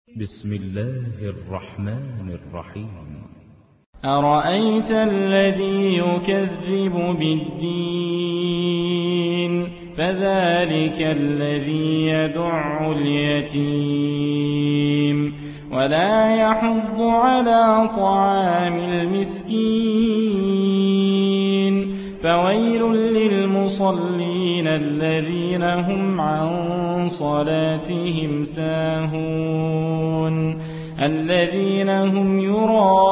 بسم الله الرحمن الرحيم. أرأيت الذي يكذب بالدين فذلك الذي يدع اليتيم ولا يحض على طعام المسكين فويل للمصلين الذين هم عن صلاتهم ساهون الذين هم يراءون